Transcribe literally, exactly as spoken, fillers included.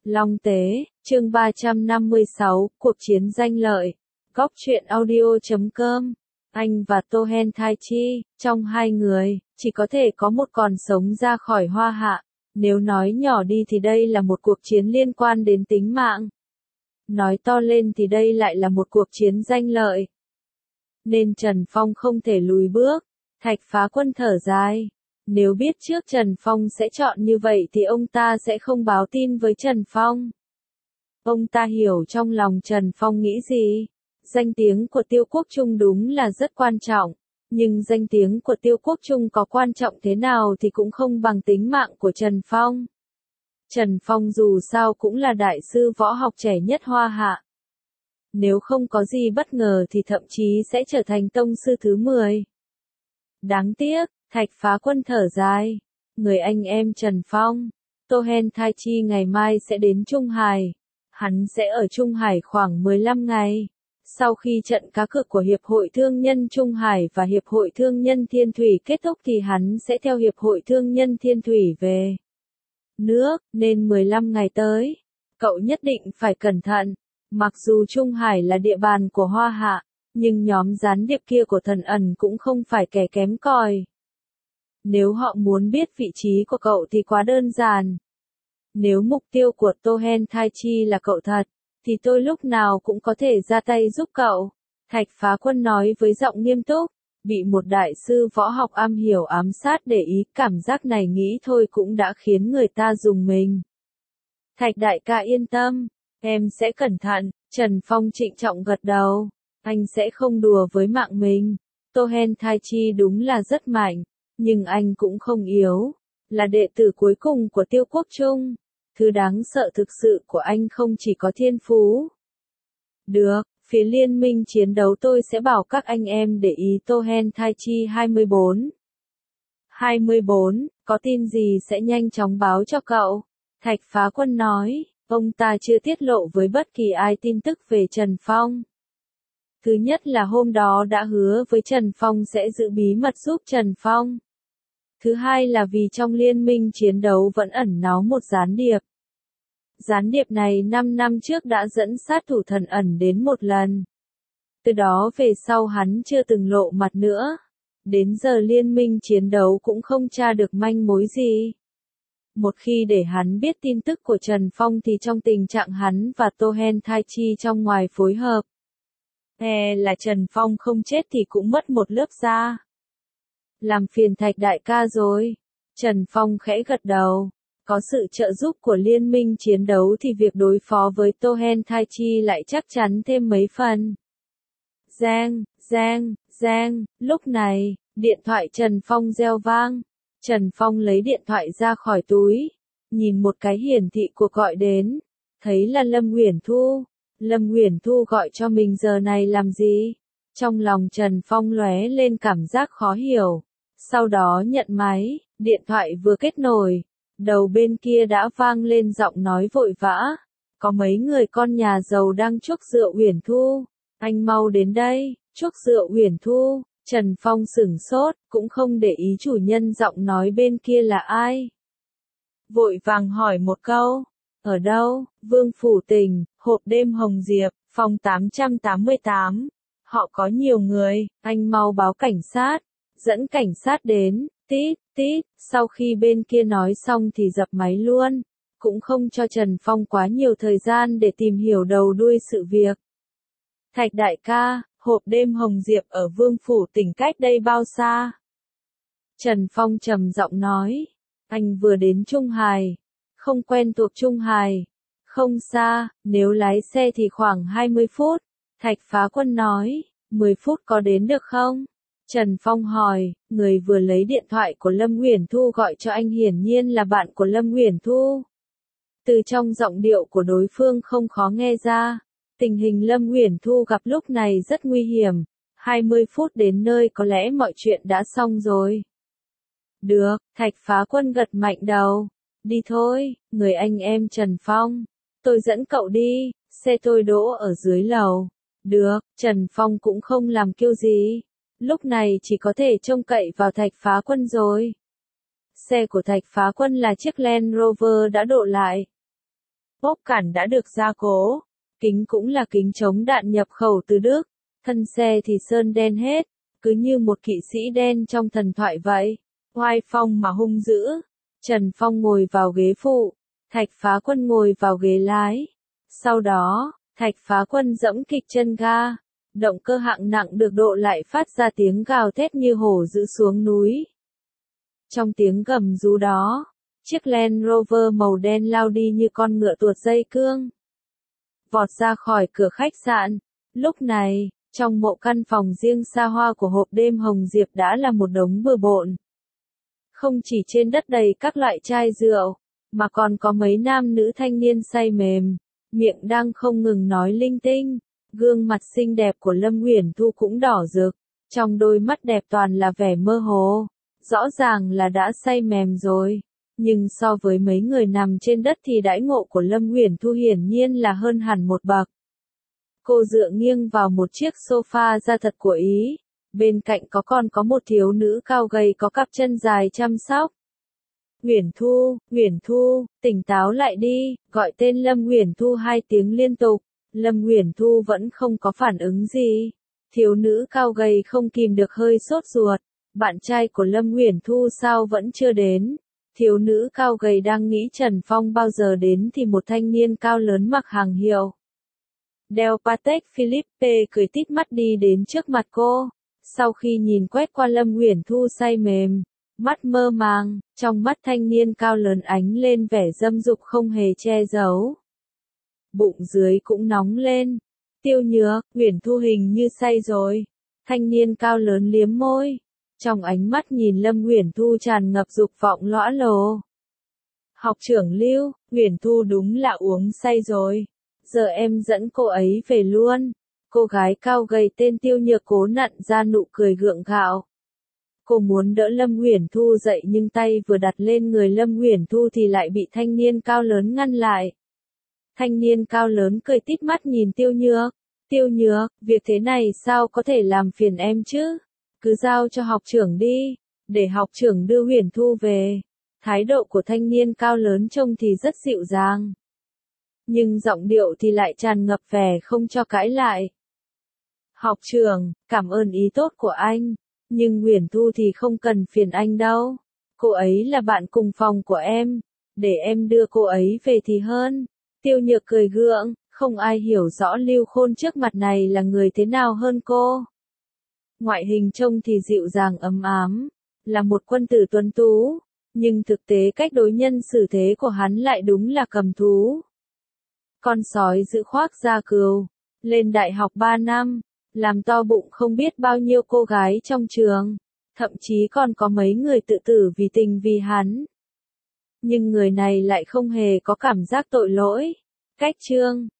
Long Tế, chương ba trăm năm mươi sáu, cuộc chiến danh lợi. Góc truyện audio chấm com. Anh và Tô Hen Thai Chi, trong hai người, chỉ có thể có một còn sống ra khỏi Hoa Hạ. Nếu nói nhỏ đi thì đây là một cuộc chiến liên quan đến tính mạng. Nói to lên thì đây lại là một cuộc chiến danh lợi. Nên Trần Phong không thể lùi bước. Thạch Phá Quân thở dài. Nếu biết trước Trần Phong sẽ chọn như vậy thì ông ta sẽ không báo tin với Trần Phong. Ông ta hiểu trong lòng Trần Phong nghĩ gì. Danh tiếng của Tiêu Quốc Trung đúng là rất quan trọng. Nhưng danh tiếng của Tiêu Quốc Trung có quan trọng thế nào thì cũng không bằng tính mạng của Trần Phong. Trần Phong dù sao cũng là đại sư võ học trẻ nhất Hoa Hạ. Nếu không có gì bất ngờ thì thậm chí sẽ trở thành tông sư thứ mười. Đáng tiếc, Thạch Phá Quân thở dài. Người anh em Trần Phong, Tô Hen Thai Chi ngày mai sẽ đến Trung Hải. Hắn sẽ ở Trung Hải khoảng mười lăm ngày. Sau khi trận cá cược của Hiệp hội Thương nhân Trung Hải và Hiệp hội Thương nhân Thiên Thủy kết thúc thì hắn sẽ theo Hiệp hội Thương nhân Thiên Thủy về nước, nên mười lăm ngày tới, cậu nhất định phải cẩn thận. Mặc dù Trung Hải là địa bàn của Hoa Hạ, nhưng nhóm gián điệp kia của Thần ẩn cũng không phải kẻ kém cỏi. Nếu họ muốn biết vị trí của cậu thì quá đơn giản. Nếu mục tiêu của Tô Hen Thai Chi là cậu thật, thì tôi lúc nào cũng có thể ra tay giúp cậu. Thạch Phá Quân nói với giọng nghiêm túc. Bị một đại sư võ học am hiểu ám sát để ý, cảm giác này nghĩ thôi cũng đã khiến người ta rùng mình. Thạch đại ca yên tâm, em sẽ cẩn thận. Trần Phong trịnh trọng gật đầu. Anh sẽ không đùa với mạng mình. Tô Hen Thai Chi đúng là rất mạnh, nhưng anh cũng không yếu. Là đệ tử cuối cùng của Tiêu Quốc Trung. Thứ đáng sợ thực sự của anh không chỉ có thiên phú. Được, phía liên minh chiến đấu tôi sẽ bảo các anh em để ý Tô Hen Thai Chi hai mươi bốn. hai mươi bốn, có tin gì sẽ nhanh chóng báo cho cậu. Thạch Phá Quân nói, ông ta chưa tiết lộ với bất kỳ ai tin tức về Trần Phong. Thứ nhất là hôm đó đã hứa với Trần Phong sẽ giữ bí mật giúp Trần Phong. Thứ hai là vì trong liên minh chiến đấu vẫn ẩn náu một gián điệp. Gián điệp này năm năm trước đã dẫn sát thủ Thần ẩn đến một lần. Từ đó về sau hắn chưa từng lộ mặt nữa. Đến giờ liên minh chiến đấu cũng không tra được manh mối gì. Một khi để hắn biết tin tức của Trần Phong thì trong tình trạng hắn và Tô Hen Thai Chi trong ngoài phối hợp, e là Trần Phong không chết thì cũng mất một lớp da. Làm phiền Thạch đại ca rồi. Trần Phong khẽ gật đầu. Có sự trợ giúp của liên minh chiến đấu thì việc đối phó với Tô Hen Thai Chi lại chắc chắn thêm mấy phần. Giang, giang, giang, lúc này, điện thoại Trần Phong reo vang. Trần Phong lấy điện thoại ra khỏi túi, nhìn một cái hiển thị cuộc gọi đến, thấy là Lâm Uyển Thu. Lâm Uyển Thu gọi cho mình giờ này làm gì? Trong lòng Trần Phong lóe lên cảm giác khó hiểu. Sau đó nhận máy, điện thoại vừa kết nối. Đầu bên kia đã vang lên giọng nói vội vã. Có mấy người con nhà giàu đang chuốc rượu Uyển Thu. Anh mau đến đây, chuốc rượu Uyển Thu. Trần Phong sửng sốt, cũng không để ý chủ nhân giọng nói bên kia là ai. Vội vàng hỏi một câu. Ở đâu? Vương Phủ Tỉnh, hộp đêm Hồng Diệp, phòng tám trăm tám mươi tám. Họ có nhiều người, anh mau báo cảnh sát. Dẫn cảnh sát đến. Tít, tít, sau khi bên kia nói xong thì dập máy luôn, cũng không cho Trần Phong quá nhiều thời gian để tìm hiểu đầu đuôi sự việc. Thạch đại ca, hộp đêm Hồng Diệp ở Vương Phủ Tỉnh cách đây bao xa? Trần Phong trầm giọng nói, anh vừa đến Trung Hải, không quen thuộc Trung Hải, không xa, nếu lái xe thì khoảng hai mươi phút. Thạch Phá Quân nói, mười phút có đến được không? Trần Phong hỏi, người vừa lấy điện thoại của Lâm Uyển Thu gọi cho anh hiển nhiên là bạn của Lâm Uyển Thu. Từ trong giọng điệu của đối phương không khó nghe ra, tình hình Lâm Uyển Thu gặp lúc này rất nguy hiểm. hai mươi phút đến nơi có lẽ mọi chuyện đã xong rồi. Được, Thạch Phá Quân gật mạnh đầu. Đi thôi, người anh em Trần Phong. Tôi dẫn cậu đi, xe tôi đỗ ở dưới lầu. Được, Trần Phong cũng không làm kiêu gì. Lúc này chỉ có thể trông cậy vào Thạch Phá Quân rồi. Xe của Thạch Phá Quân là chiếc Land Rover đã độ lại. ốp cản đã được gia cố, kính cũng là kính chống đạn nhập khẩu từ Đức, thân xe thì sơn đen hết, cứ như một kỵ sĩ đen trong thần thoại vậy, oai phong mà hung dữ. Trần Phong ngồi vào ghế phụ, Thạch Phá Quân ngồi vào ghế lái. Sau đó, Thạch Phá Quân giẫm kịch chân ga, động cơ hạng nặng được độ lại phát ra tiếng gào thét như hổ dữ xuống núi. Trong tiếng gầm rú đó, chiếc Land Rover màu đen lao đi như con ngựa tuột dây cương, vọt ra khỏi cửa khách sạn. Lúc này, trong mộ căn phòng riêng xa hoa của hộp đêm Hồng Diệp đã là một đống bừa bộn. Không chỉ trên đất đầy các loại chai rượu, mà còn có mấy nam nữ thanh niên say mềm, miệng đang không ngừng nói linh tinh. Gương mặt xinh đẹp của Lâm Uyển Thu cũng đỏ rực, trong đôi mắt đẹp toàn là vẻ mơ hồ, rõ ràng là đã say mềm rồi. Nhưng so với mấy người nằm trên đất thì đãi ngộ của Lâm Uyển Thu hiển nhiên là hơn hẳn một bậc. Cô dựa nghiêng vào một chiếc sofa da thật của Ý, bên cạnh có còn có một thiếu nữ cao gầy có cặp chân dài chăm sóc. Uyển Thu, Uyển Thu, tỉnh táo lại đi, gọi tên Lâm Uyển Thu hai tiếng liên tục. Lâm Uyển Thu vẫn không có phản ứng gì. Thiếu nữ cao gầy không kìm được hơi sốt ruột. Bạn trai của Lâm Uyển Thu sao vẫn chưa đến? Thiếu nữ cao gầy đang nghĩ Trần Phong bao giờ đến thì một thanh niên cao lớn mặc hàng hiệu, đeo Patek Philippe cười tít mắt đi đến trước mặt cô. Sau khi nhìn quét qua Lâm Uyển Thu say mềm, mắt mơ màng, trong mắt thanh niên cao lớn ánh lên vẻ dâm dục không hề che giấu. Bụng dưới cũng nóng lên. Tiêu Nhược, Uyển Thu hình như say rồi. Thanh niên cao lớn liếm môi. Trong ánh mắt nhìn Lâm Uyển Thu tràn ngập dục vọng lõa lồ. Học trưởng Lưu, Uyển Thu đúng là uống say rồi. Giờ em dẫn cô ấy về luôn. Cô gái cao gầy tên Tiêu Nhược cố nặn ra nụ cười gượng gạo. Cô muốn đỡ Lâm Uyển Thu dậy nhưng tay vừa đặt lên người Lâm Uyển Thu thì lại bị thanh niên cao lớn ngăn lại. Thanh niên cao lớn cười tít mắt nhìn Tiêu Nhược. Tiêu Nhược, việc thế này sao có thể làm phiền em chứ? Cứ giao cho học trưởng đi, để học trưởng đưa Uyển Thu về. Thái độ của thanh niên cao lớn trông thì rất dịu dàng, nhưng giọng điệu thì lại tràn ngập vẻ không cho cãi lại. Học trưởng, cảm ơn ý tốt của anh, nhưng Uyển Thu thì không cần phiền anh đâu. Cô ấy là bạn cùng phòng của em, để em đưa cô ấy về thì hơn. Tiêu Nhược cười gượng, không ai hiểu rõ Lưu Khôn trước mặt này là người thế nào hơn cô. Ngoại hình trông thì dịu dàng ấm ám, là một quân tử tuấn tú, nhưng thực tế cách đối nhân xử thế của hắn lại đúng là cầm thú. Con sói giữ khoác da cừu, lên đại học ba năm, làm to bụng không biết bao nhiêu cô gái trong trường, thậm chí còn có mấy người tự tử vì tình vì hắn. Nhưng người này lại không hề có cảm giác tội lỗi. Cách chương